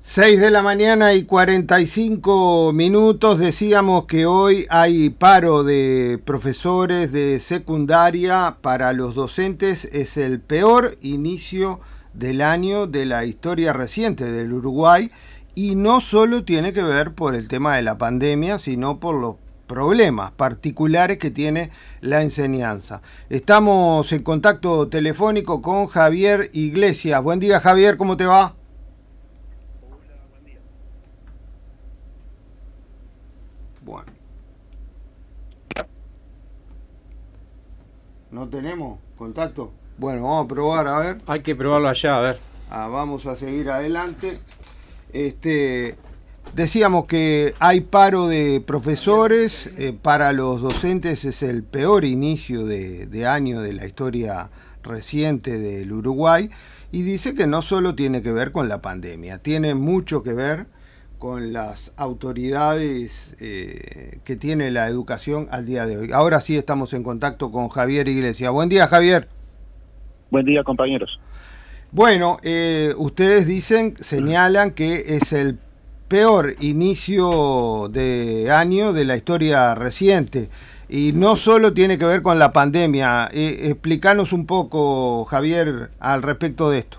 6 de la mañana y 45 minutos. Decíamos que hoy hay paro de profesores de secundaria para los docentes. Es el peor inicio del año de la historia reciente del Uruguay y no solo tiene que ver por el tema de la pandemia, sino por los problemas particulares que tiene la enseñanza. Estamos en contacto telefónico con Javier Iglesias. Buen día, Javier, ¿cómo te va? Bueno. ¿No tenemos contacto? Bueno, vamos a probar, a ver. Hay que probarlo allá, a ver. Vamos a seguir adelante. Decíamos que hay paro de profesores, para los docentes es el peor inicio de año de la historia reciente del Uruguay, y dice que no solo tiene que ver con la pandemia, tiene mucho que ver con las autoridades que tiene la educación al día de hoy. Ahora sí estamos en contacto con Javier Iglesias. Buen día, Javier. Buen día, compañeros. Bueno, ustedes señalan que es el peor inicio de año de la historia reciente y no solo tiene que ver con la pandemia. Explícanos un poco, Javier, al respecto de esto.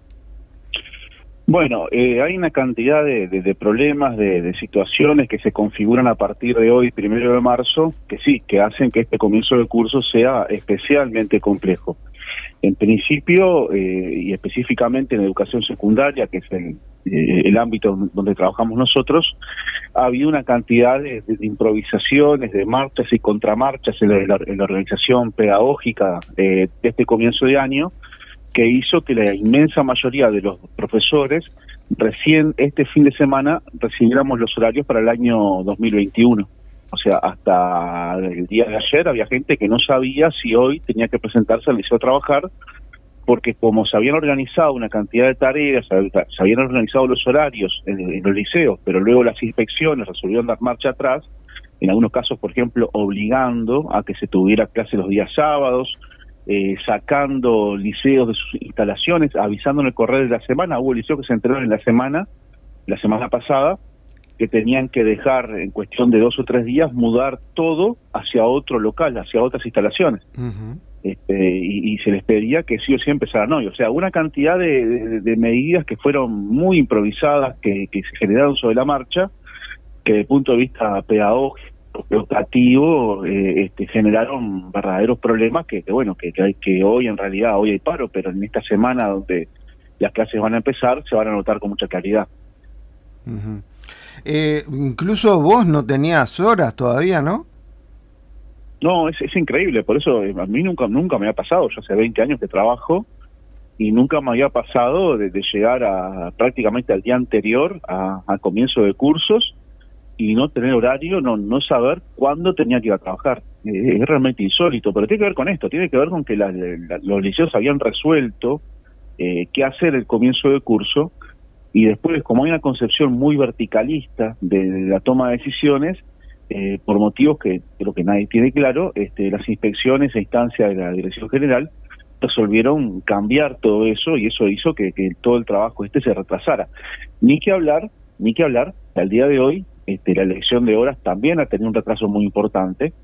Bueno, hay una cantidad de problemas, de situaciones que se configuran a partir de hoy, 1 de marzo, que sí, que hacen que este comienzo de curso sea especialmente complejo. En principio, y específicamente en educación secundaria, que es el ámbito donde trabajamos nosotros, ha habido una cantidad de improvisaciones, de marchas y contramarchas en la organización pedagógica de este comienzo de año, que hizo que la inmensa mayoría de los profesores recién este fin de semana recibiéramos los horarios para el año 2021. O sea, hasta el día de ayer había gente que no sabía si hoy tenía que presentarse al liceo a trabajar, porque como se habían organizado una cantidad de tareas, se habían organizado los horarios en los liceos, pero luego las inspecciones resolvieron dar marcha atrás, en algunos casos, por ejemplo, obligando a que se tuviera clase los días sábados, sacando liceos de sus instalaciones, avisando en el correo de la semana. Hubo liceos que se enteraron en la semana pasada, que tenían que dejar en cuestión de 2 o 3 días mudar todo hacia otro local, hacia otras instalaciones. Uh-huh. Y se les pedía que sí o sí empezaran hoy. O sea, una cantidad de medidas que fueron muy improvisadas, que se generaron sobre la marcha, que desde el punto de vista pedagógico, educativo, generaron verdaderos problemas que hoy en realidad hoy hay paro, pero en esta semana donde las clases van a empezar se van a notar con mucha claridad. Uh-huh. Incluso vos no tenías horas todavía, ¿no? No, es increíble, por eso a mí nunca me ha pasado. Yo hace 20 años que trabajo y nunca me había pasado de llegar prácticamente al día anterior a comienzo de cursos y no tener horario, no saber cuándo tenía que ir a trabajar. Es realmente insólito, pero tiene que ver con esto, tiene que ver con que los liceos habían resuelto qué hacer el comienzo de curso, y después, como hay una concepción muy verticalista de la toma de decisiones, por motivos que creo que nadie tiene claro, las inspecciones a instancia de la Dirección General resolvieron cambiar todo eso, y eso hizo que todo el trabajo se retrasara. Ni que hablar, al día de hoy, la elección de horas también ha tenido un retraso muy importante,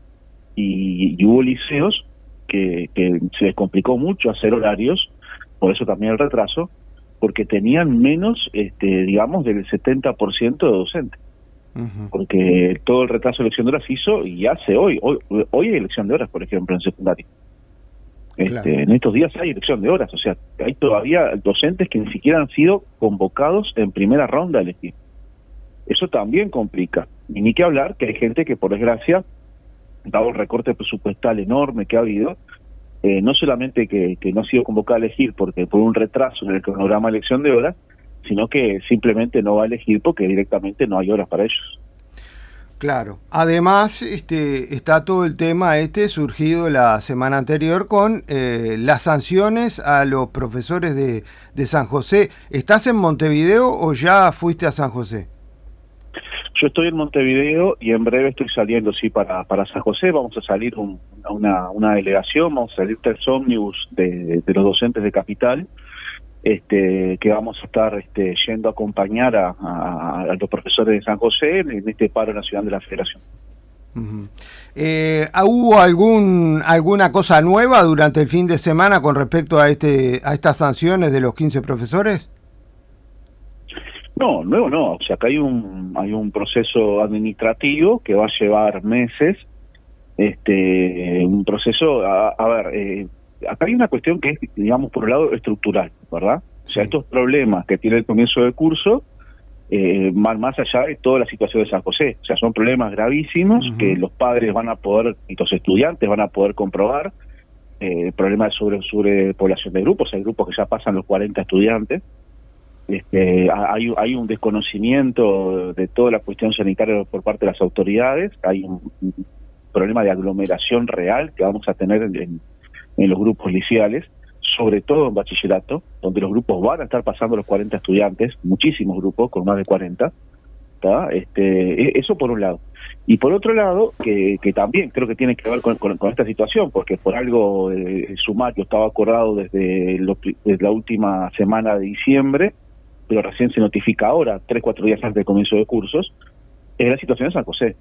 y hubo liceos que se les complicó mucho hacer horarios, por eso también el retraso, porque tenían menos, digamos, del 70% de docentes. Uh-huh. Porque todo el retraso de elección de horas hizo y hace hoy hay elección de horas, por ejemplo, en secundaria. Claro. En estos días hay elección de horas, o sea, hay todavía docentes que ni siquiera han sido convocados en primera ronda a elegir. Eso también complica. Y ni que hablar que hay gente que, por desgracia, dado el recorte presupuestal enorme que ha habido, no solamente que no ha sido convocada a elegir por un retraso en el cronograma de elección de horas, sino que simplemente no va a elegir porque directamente no hay horas para ellos. Claro. Además, está todo el tema surgido la semana anterior con las sanciones a los profesores de San José. ¿Estás en Montevideo o ya fuiste a San José? Yo estoy en Montevideo y en breve estoy saliendo, sí, para San José. Vamos a salir una delegación, vamos a salir 3 ómnibus de los docentes de Capital, que vamos a estar yendo a acompañar a los profesores de San José en este paro nacional de la Federación. Uh-huh. ¿Hubo alguna cosa nueva durante el fin de semana con respecto a estas sanciones de los 15 profesores? No, nuevo no. O sea, acá hay un proceso administrativo que va a llevar meses. Un proceso, acá hay una cuestión que es, digamos, por un lado estructural, ¿verdad? O sea, estos problemas que tiene el comienzo del curso van más allá de toda la situación de San José. O sea, son problemas gravísimos que los padres van a poder, y los estudiantes van a poder comprobar. Problemas de sobrepoblación de grupos, hay grupos que ya pasan los 40 estudiantes. Hay un desconocimiento de toda la cuestión sanitaria por parte de las autoridades, hay un problema de aglomeración real que vamos a tener en los grupos liceales, sobre todo en bachillerato, donde los grupos van a estar pasando los 40 estudiantes, muchísimos grupos con más de 40, ¿tá? Eso por un lado. Y por otro lado, que también creo que tiene que ver con esta situación, porque por algo el sumario estaba acordado desde la última semana de diciembre, pero recién se notifica ahora, 3-4 días antes del comienzo de cursos, es la situación de San José.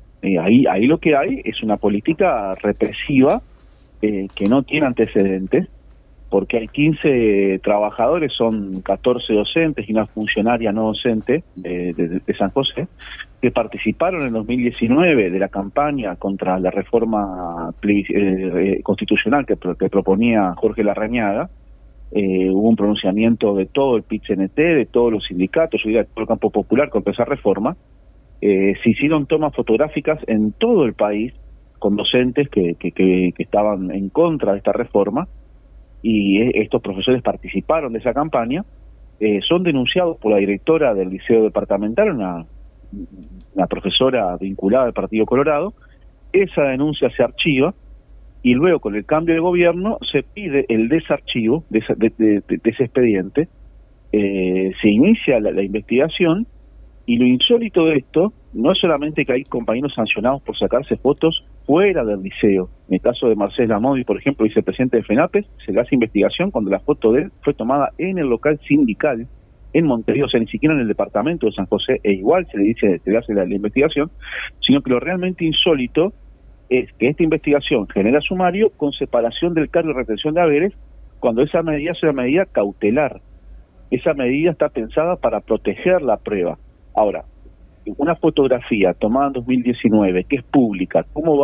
Ahí lo que hay es una política represiva que no tiene antecedentes, porque hay 15 trabajadores, son 14 docentes y una funcionaria no docente de San José, que participaron en 2019 de la campaña contra la reforma constitucional que proponía Jorge Larrañaga. Hubo un pronunciamiento de todo el PIT-CNT, de todos los sindicatos, yo diría de todo el campo popular contra esa reforma. Se hicieron tomas fotográficas en todo el país con docentes que estaban en contra de esta reforma, y estos profesores participaron de esa campaña. Son denunciados por la directora del liceo departamental, una profesora vinculada al Partido Colorado. Esa denuncia se archiva y luego, con el cambio de gobierno, se pide el desarchivo de ese expediente. Se inicia la investigación, y lo insólito de esto no es solamente que hay compañeros sancionados por sacarse fotos fuera del liceo. En el caso de Marcés Lamodi, por ejemplo, vicepresidente de FENAPES, se le hace investigación cuando la foto de él fue tomada en el local sindical en Montevideo, o sea, ni siquiera en el departamento de San José, igual se le hace la investigación, sino que lo realmente insólito es que esta investigación genera sumario con separación del cargo de retención de haberes, cuando esa medida es una medida cautelar. Esa medida está pensada para proteger la prueba. Ahora, una fotografía tomada en 2019, que es pública,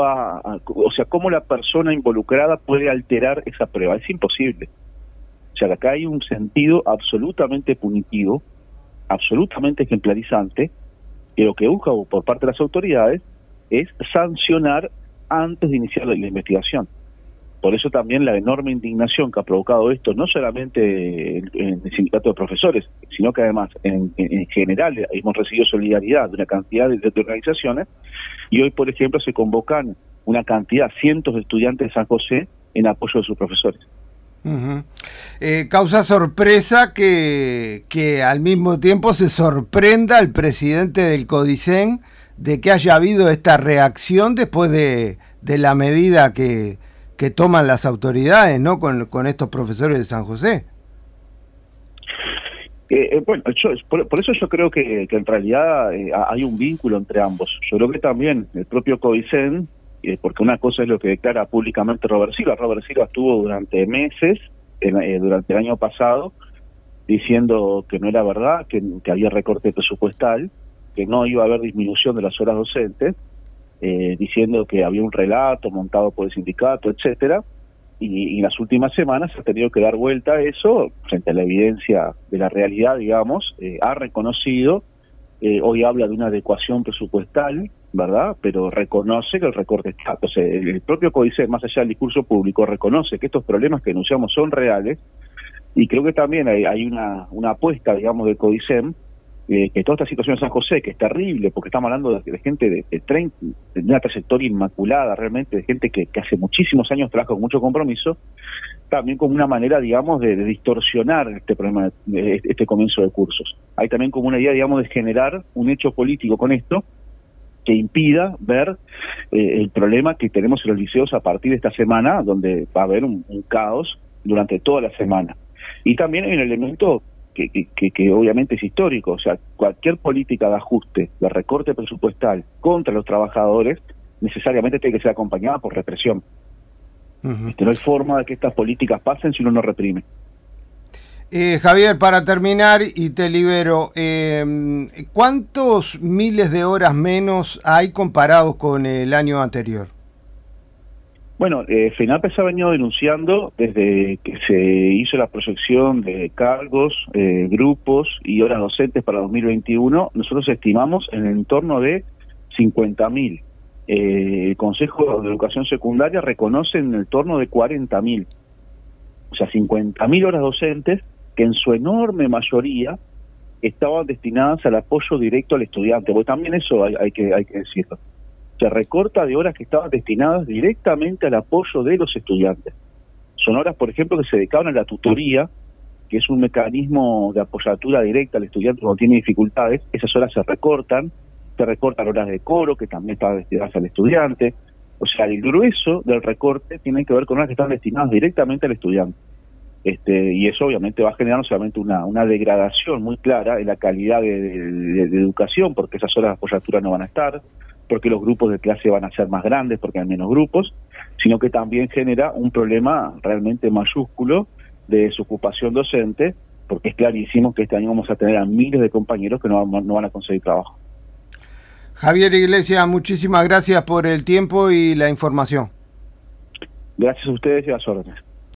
¿cómo la persona involucrada puede alterar esa prueba? Es imposible. O sea, acá hay un sentido absolutamente punitivo, absolutamente ejemplarizante, que lo que busca por parte de las autoridades es sancionar antes de iniciar la investigación. Por eso también la enorme indignación que ha provocado esto, no solamente en el sindicato de profesores, sino que además en general hemos recibido solidaridad de una cantidad de organizaciones, y hoy, por ejemplo, se convocan una cantidad, cientos de estudiantes de San José en apoyo de sus profesores. Uh-huh. Causa sorpresa que al mismo tiempo se sorprenda el presidente del CODICEN de que haya habido esta reacción después de la medida que toman las autoridades, ¿no?, con estos profesores de San José. Bueno, por eso yo creo que en realidad hay un vínculo entre ambos. Yo creo que también el propio CODICEN, porque una cosa es lo que declara públicamente Robert Silva. Robert Silva estuvo durante meses, durante el año pasado, diciendo que no era verdad, que había recorte presupuestal, que no iba a haber disminución de las horas docentes, diciendo que había un relato montado por el sindicato, etcétera, y en las últimas semanas ha tenido que dar vuelta a eso frente a la evidencia de la realidad, digamos. Ha reconocido, hoy habla de una adecuación presupuestal, ¿verdad?, pero reconoce que el recorte está. Entonces, el propio CODICEN, más allá del discurso público, reconoce que estos problemas que denunciamos son reales, y creo que también hay una apuesta, digamos, del CODICEN, que toda esta situación de San José, que es terrible, porque estamos hablando de gente de una trayectoria inmaculada, realmente, de gente que hace muchísimos años trabaja con mucho compromiso, también como una manera, digamos, de distorsionar este problema, este comienzo de cursos. Hay también como una idea, digamos, de generar un hecho político con esto, que impida ver el problema que tenemos en los liceos a partir de esta semana, donde va a haber un caos durante toda la semana. Y también hay un elemento que obviamente es histórico, o sea, cualquier política de ajuste, de recorte presupuestal contra los trabajadores, necesariamente tiene que ser acompañada por represión. No hay forma de que estas políticas pasen si uno no reprime. Javier, para terminar y te libero, ¿cuántos miles de horas menos hay comparados con el año anterior? Bueno, FENAPE se ha venido denunciando desde que se hizo la proyección de cargos, grupos y horas docentes para 2021. Nosotros estimamos en el entorno de 50.000. El Consejo de Educación Secundaria reconoce en el torno de 40.000. O sea, 50.000 horas docentes que en su enorme mayoría estaban destinadas al apoyo directo al estudiante, porque también eso hay que decirlo. Se recorta de horas que estaban destinadas directamente al apoyo de los estudiantes. Son horas, por ejemplo, que se dedicaban a la tutoría, que es un mecanismo de apoyatura directa al estudiante cuando tiene dificultades. Esas horas se recortan horas de coro, que también estaban destinadas al estudiante. O sea, el grueso del recorte tiene que ver con horas que están destinadas directamente al estudiante. Y eso obviamente va a generar no solamente una degradación muy clara en la calidad de educación, porque esas horas de apoyatura no van a estar, porque los grupos de clase van a ser más grandes, porque hay menos grupos, sino que también genera un problema realmente mayúsculo de desocupación docente, porque es clarísimo que este año vamos a tener a miles de compañeros que no van a conseguir trabajo. Javier Iglesias, muchísimas gracias por el tiempo y la información. Gracias a ustedes y a las órdenes.